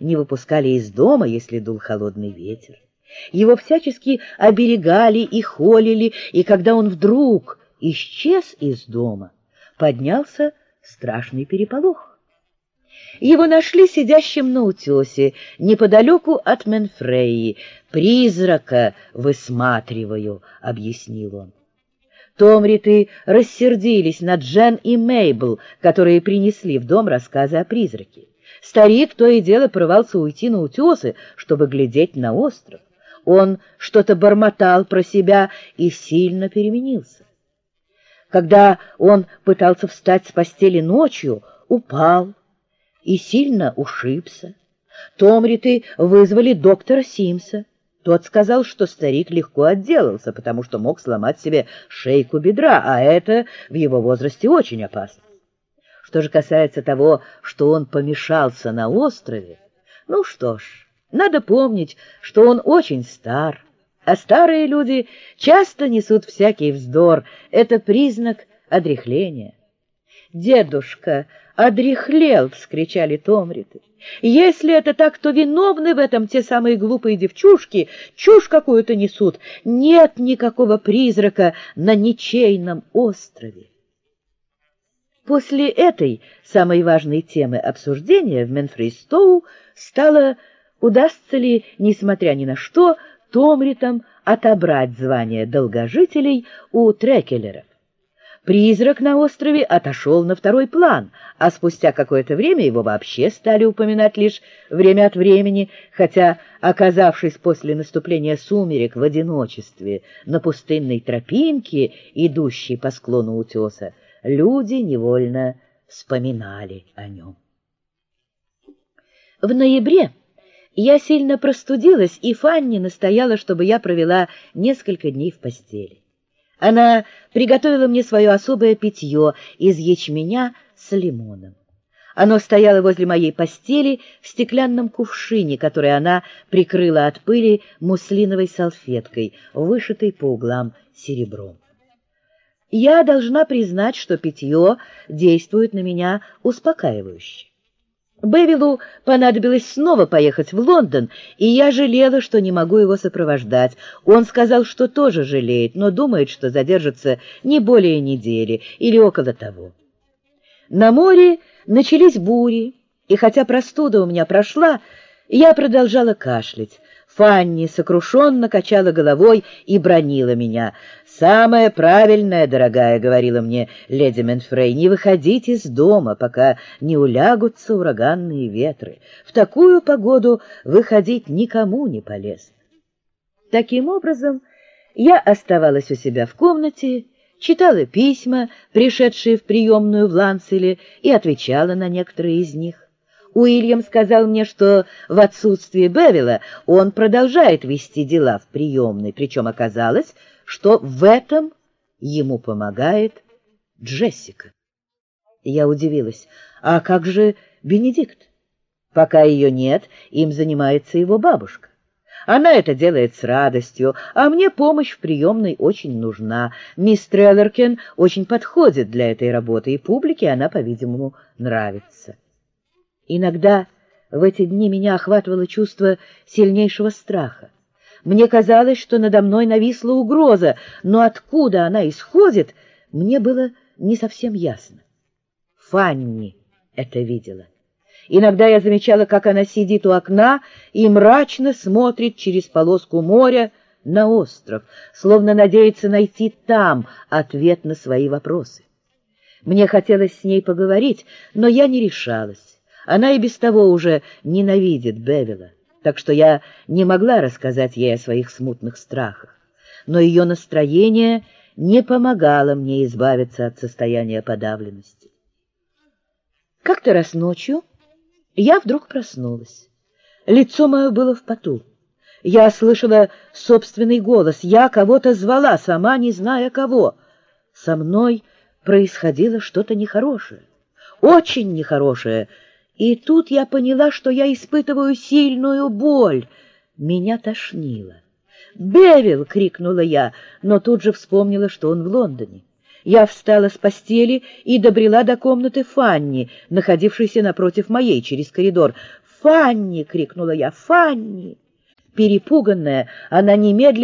не выпускали из дома, если дул холодный ветер. Его всячески оберегали и холили, и когда он вдруг исчез из дома, поднялся страшный переполох. Его нашли сидящим на утесе, неподалеку от Менфреи. «Призрака высматриваю», — объяснил он. Томриты рассердились на Джен и Мейбл, которые принесли в дом рассказы о призраке. Старик то и дело порывался уйти на утесы, чтобы глядеть на остров. Он что-то бормотал про себя и сильно переменился. Когда он пытался встать с постели ночью, упал и сильно ушибся. Томриты вызвали доктора Симса. Тот сказал, что старик легко отделался, потому что мог сломать себе шейку бедра, а это в его возрасте очень опасно. Что же касается того, что он помешался на острове, ну что ж, надо помнить, что он очень стар, а старые люди часто несут всякий вздор. Это признак одряхления. «Дедушка одряхлел!» — вскричали Томриты. «Если это так, то виновны в этом те самые глупые девчушки, чушь какую-то несут. Нет никакого призрака на ничейном острове». После этой самой важной темы обсуждения в Менфрейстоу стало, удастся ли, несмотря ни на что, Томритам отобрать звание долгожителей у Трекелеров. Призрак на острове отошел на второй план, а спустя какое-то время его вообще стали упоминать лишь время от времени, хотя, оказавшись после наступления сумерек в одиночестве на пустынной тропинке, идущей по склону утеса, люди невольно вспоминали о нем. В ноябре я сильно простудилась, и Фанни настояла, чтобы я провела несколько дней в постели. Она приготовила мне свое особое питье из ячменя с лимоном. Оно стояло возле моей постели в стеклянном кувшине, который она прикрыла от пыли муслиновой салфеткой, вышитой по углам серебром. Я должна признать, что питье действует на меня успокаивающе. Бевилу понадобилось снова поехать в Лондон, и я жалела, что не могу его сопровождать. Он сказал, что тоже жалеет, но думает, что задержится не более недели или около того. На море начались бури, и хотя простуда у меня прошла, я продолжала кашлять. Фанни сокрушенно качала головой и бранила меня. «Самое правильное, дорогая, — говорила мне леди Менфрей, — не выходить из дома, пока не улягутся ураганные ветры. В такую погоду выходить никому не полезно». Таким образом, я оставалась у себя в комнате, читала письма, пришедшие в приемную в Ланцеле, и отвечала на некоторые из них. Уильям сказал мне, что в отсутствие Бевилла он продолжает вести дела в приемной, причем оказалось, что в этом ему помогает Джессика. Я удивилась. А как же Бенедикт? Пока ее нет, им занимается его бабушка. Она это делает с радостью, а мне помощь в приемной очень нужна. Мисс Треллеркен очень подходит для этой работы, и публике она, по-видимому, нравится. Иногда в эти дни меня охватывало чувство сильнейшего страха. Мне казалось, что надо мной нависла угроза, но откуда она исходит, мне было не совсем ясно. Фанни это видела. Иногда я замечала, как она сидит у окна и мрачно смотрит через полоску моря на остров, словно надеется найти там ответ на свои вопросы. Мне хотелось с ней поговорить, но я не решалась. Она и без того уже ненавидит Бевилла, так что я не могла рассказать ей о своих смутных страхах. Но ее настроение не помогало мне избавиться от состояния подавленности. Как-то раз ночью я вдруг проснулась. Лицо мое было в поту. Я слышала собственный голос. Я кого-то звала, сама не зная кого. Со мной происходило что-то нехорошее, очень нехорошее. И тут я поняла, что я испытываю сильную боль. Меня тошнило. «Бевилл!» — крикнула я, но тут же вспомнила, что он в Лондоне. Я встала с постели и добрела до комнаты Фанни, находившейся напротив моей через коридор. «Фанни!» — крикнула я. «Фанни!» Перепуганная, она немедленно